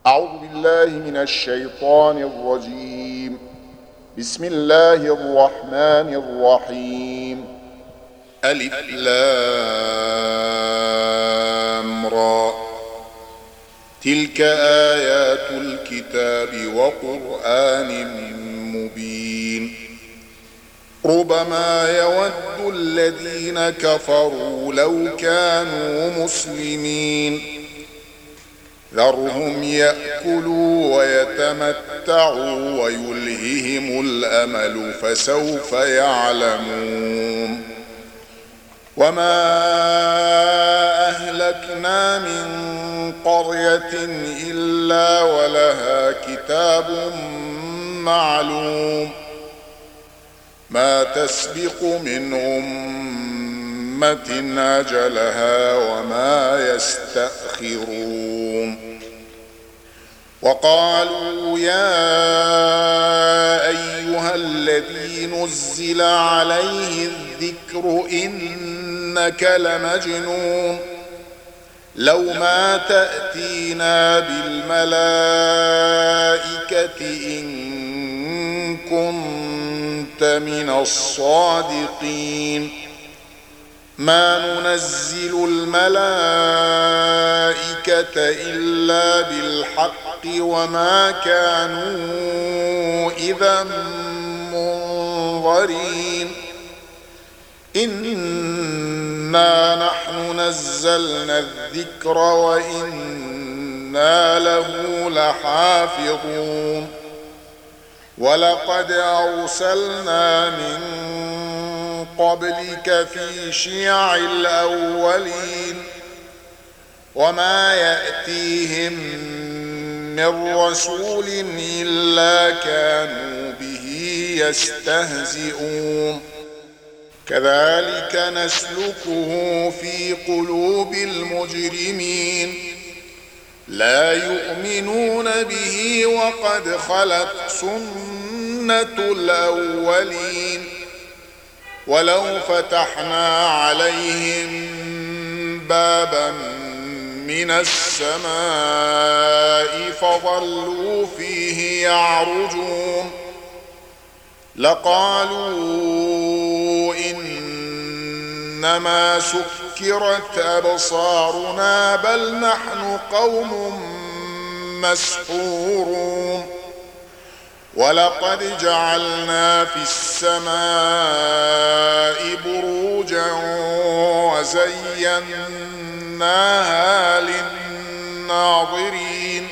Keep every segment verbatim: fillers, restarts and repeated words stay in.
أعوذ بالله من الشيطان الرجيم. بسم الله الرحمن الرحيم. ألف لام را، تلك آيات الكتاب وقرآن مبين. ربما يود الذين كفروا لو كانوا مسلمين، ذرهم يأكلوا ويتمتعوا ويلههم الأمل فسوف يعلمون. وما أهلكنا من قرية إلا ولها كتاب معلوم، ما تسبق من أمة أجلها وما يستأخرون. وقالوا يا أيها الذي نزل عليه الذكر إنك لمجنون، لو ما تأتينا بالملائكة إن كنت من الصادقين. ما ننزل الملائكة إلا بالحق وما كانوا إذا منظرين. إنا نحن نزلنا الذكر وإنا له لحافظون. ولقد أرسلنا من قبلك في شيع الأولين، وما يأتيهم من رسول إلا كانوا به يستهزئون. كذلك نسلكه في قلوب المجرمين، لا يؤمنون به وقد خلت سنة الأولين. ولو فتحنا عليهم بابا من السماء فظلوا فيه يعرجون لقالوا إنما سكرت أبصارنا بل نحن قوم مسحورون. ولقد جعلنا في السماء بروجا وزيناها للناظرين،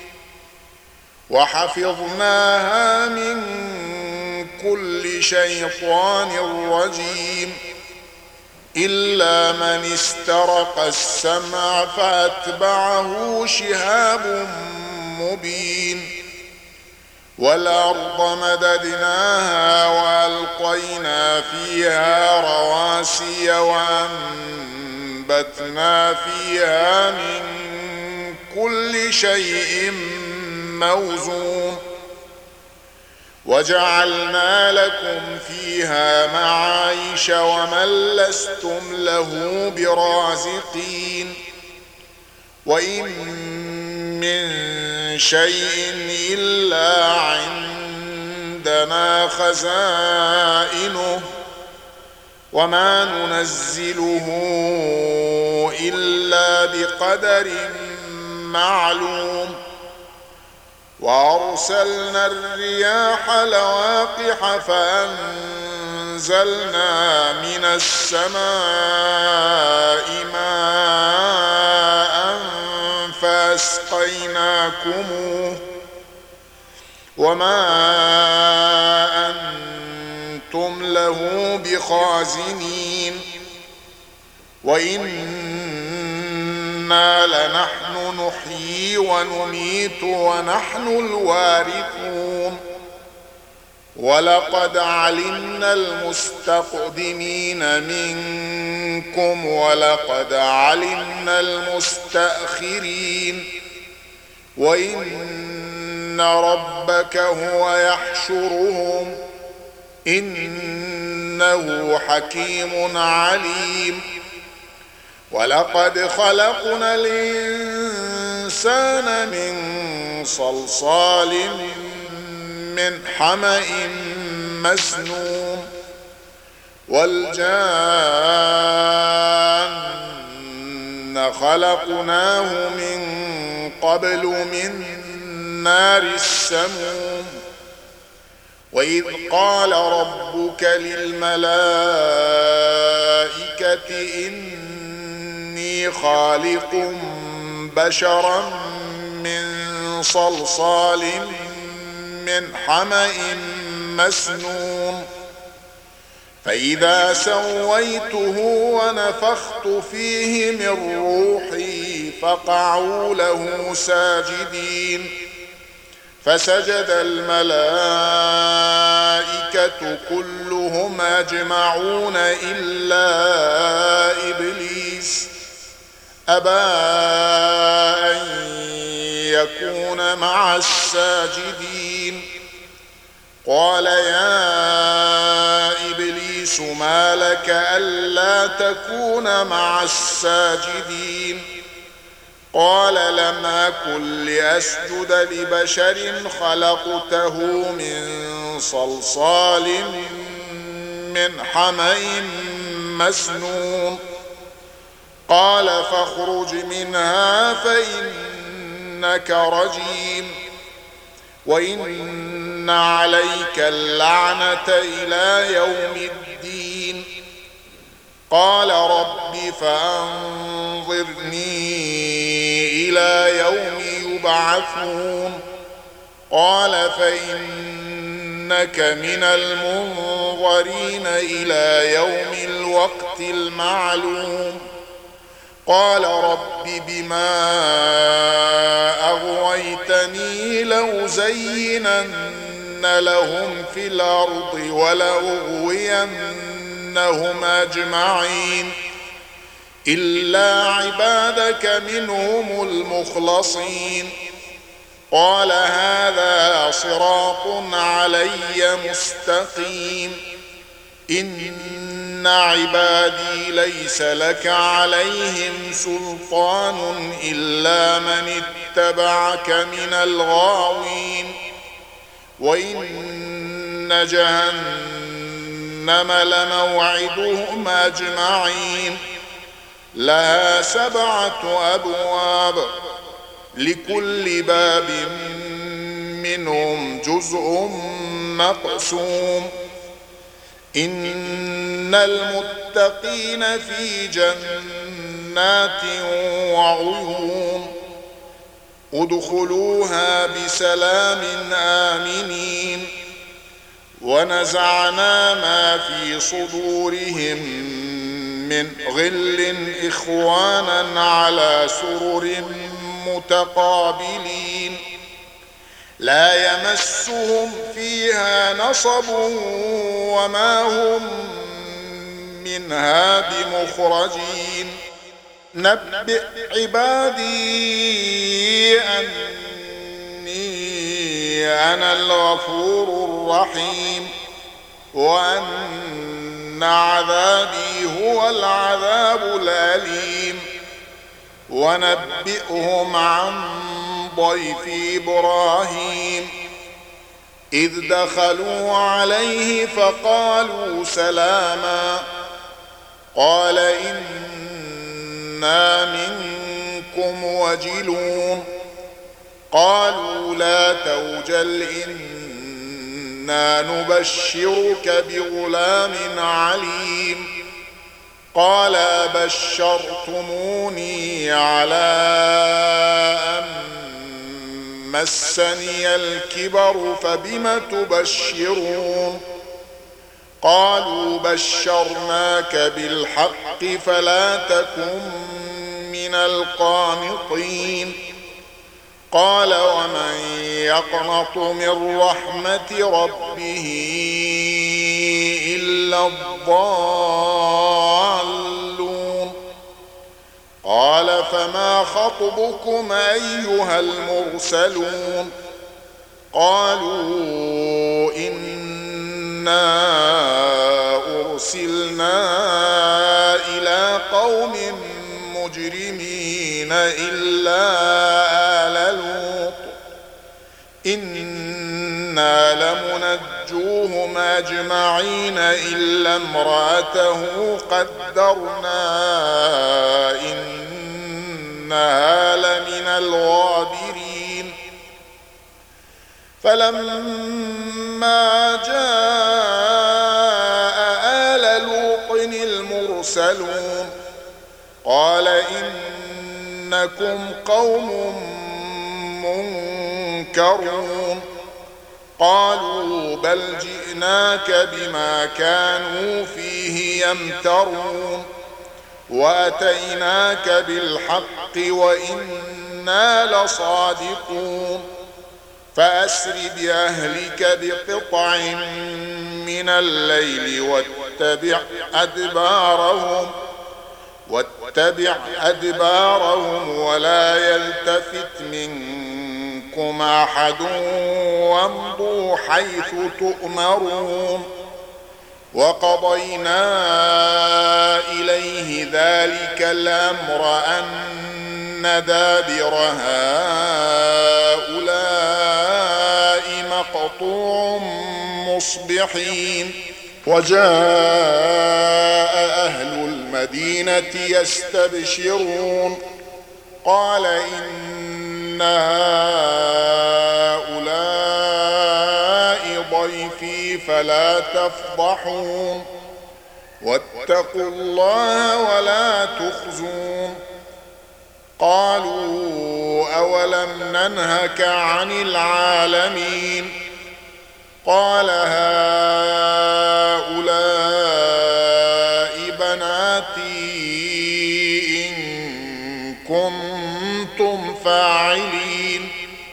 وحفظناها من كل شيطان رجيم إلا من استرق السمع فأتبعه شهاب مبين. والأرض مددناها وألقينا فيها رواسي وأنبتنا فيها من كل شيء موزون. وجعلنا لكم فيها معايش ومن لستم له برازقين. وإن من شيء إلا عندنا خزائنه وما ننزله إلا بقدر معلوم. وأرسلنا الرياح لواقح فأنزلنا من السماء ماء فأسقيناكموه وما أنتم له بخازنين. وإنا لنحن نحيي ونميت ونحن الوارثون. ولقد علمنا المستقدمين منكم ولقد علمنا المستأخرين. وإن ربك هو يحشرهم إنه حكيم عليم. ولقد خلقنا الإنسان الإنسان من صلصال من حمأ مسنون والجان خلقناه من قبل من نار السموم وإذ قال ربك للملائكة إني خالق بشرا من صلصال من حمأ مسنون فإذا سويته ونفخت فيه من روحي فقعوا له ساجدين فسجد الملائكة كلهم أجمعون إلا إبليس أبى أن يكون مع الساجدين قال يا إبليس ما لك ألا تكون مع الساجدين قال لم أكن لأسجد لبشر خلقته من صلصال من حمأ مسنون قال فاخرج منها فإنك رجيم وإن عليك اللعنة إلى يوم الدين قال رب فأنظرني إلى يوم يبعثون قال فإنك من المنظرين إلى يوم الوقت المعلوم قال رب بما أغويتني لأزينن لهم في الأرض ولأغوينهم أجمعين إلا عبادك منهم المخلصين قال هذا صراط علي مستقيم إن عبادي ليس لك عليهم سلطان إلا من اتبعك من الغاوين وإن جهنم لموعدهم أجمعين لها سبعة أبواب لكل باب منهم جزء مقسوم إن المتقين في جنات وعيون ادخلوها بسلام آمنين ونزعنا ما في صدورهم من غل إخوانا على سرر متقابلين لا يمسهم فيها نصب وما هم منها بمخرجين نبئ عبادي أني أنا الغفور الرحيم وأن عذابي هو العذاب الأليم ونبئهم عن ضيف إبراهيم إذ دخلوا عليه فقالوا سلاما قال إنا منكم وجلون قالوا لا توجل إنا نبشرك بغلام عليم قال بشرتموني على أن مسني الكبر فبم تبشرون قالوا بشرناك بالحق فلا تكن من القانطين قال ومن يقنط من رحمة ربه إلا الضالون قال فما خطبكم أيها المرسلون قالوا إنا أرسلنا إلى قوم مجرمين إلا إنا لمنجوهم أجمعين إلا امرأته قدرنا إنها لمن الغابرين فلما جاء آل لوط المرسلون قال إنكم قوم منكرون قالوا بل جئناك بما كانوا فيه يمترون وأتيناك بالحق وإنا لصادقون فأسر بأهلك بقطع من الليل واتبع أدبارهم واتبع أدبارهم ولا يلتفت منكم أحد وامضوا حيث تؤمرون وقضينا إليه ذلك الأمر أن دابر هؤلاء مقطوع مصبحين وجاء أهل المدينة يستبشرون قال إن هؤلاء ضيفي فلا تفضحون واتقوا الله ولا تخزون قالوا أولم ننهك عن العالمين قال هؤلاء بناتي إن كنتم فاعلين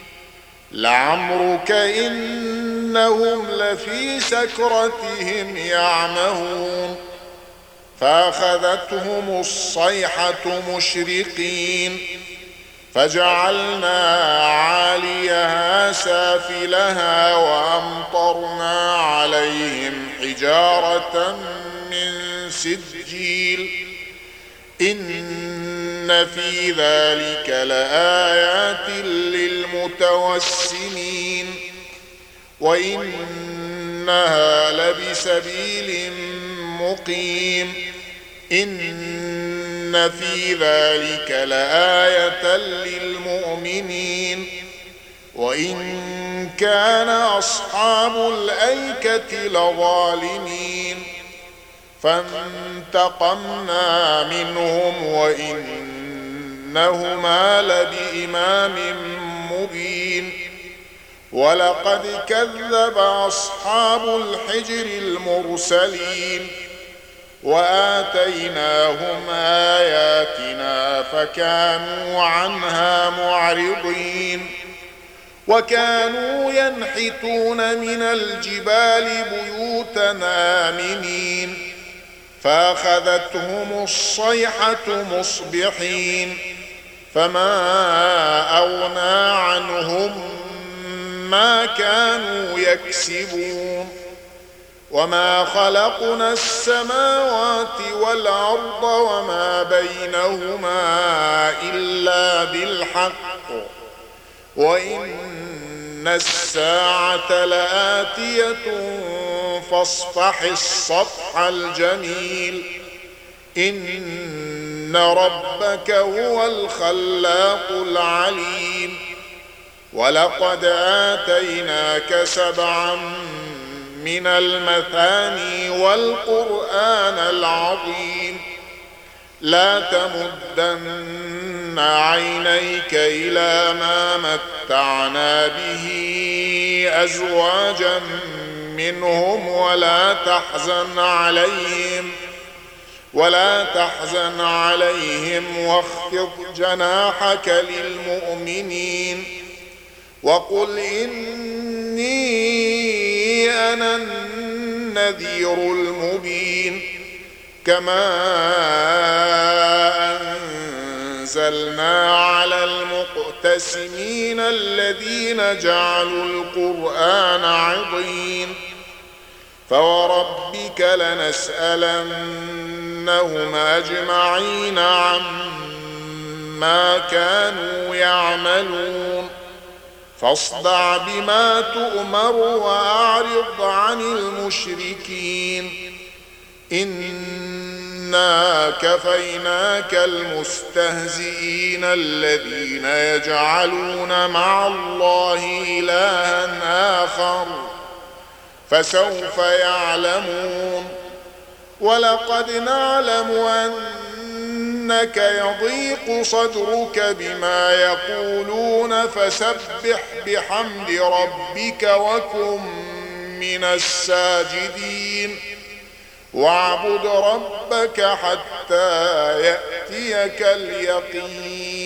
لعمرك إنهم لفي سكرتهم يعمهون فأخذتهم الصيحة مشرقين فجعلنا عاليها سافلها وأمطرنا عليهم حجارة من سجيل إن في ذلك لآيات للمتوسمين وإنها لبسبيل مقيم إن في ذلك لآية للمؤمنين وإن كان أصحاب الأيكة لظالمين فانتقمنا منهم وإنهما لبإمام مبين ولقد كذب أصحاب الحجر المرسلين وآتيناهم آياتنا فكانوا عنها معرضين وكانوا ينحتون من الجبال بيوتا آمنين فأخذتهم الصيحة مصبحين فما أغنى عنهم ما كانوا يكسبون وما خلقنا السماوات والأرض وما بينهما إلا بالحق وإن الساعة لآتية فاصفح الصفح الجميل إن ربك هو الخلاق العليم ولقد آتيناك سبعا من المثاني والقرآن العظيم لا تمدن عينيك إلى ما متعنا به أزواجا منهم ولا تحزن عليهم ولا تحزن عليهم واخفض جناحك للمؤمنين وقل إني أنا النذير المبين كما أنزلنا على المقتسمين الذين جعلوا القرآن عضين فوربك لنسألنهم أجمعين عما كانوا يعملون فاصدع بما تؤمر وأعرض عن المشركين إنا كفيناك المستهزئين الذين يجعلون مع الله إلها آخر فسوف يعلمون ولقد نعلم أنك يضيق صدرك بما يقولون فسبح بحمد ربك وكن من الساجدين واعبد ربك حتى يأتيك اليقين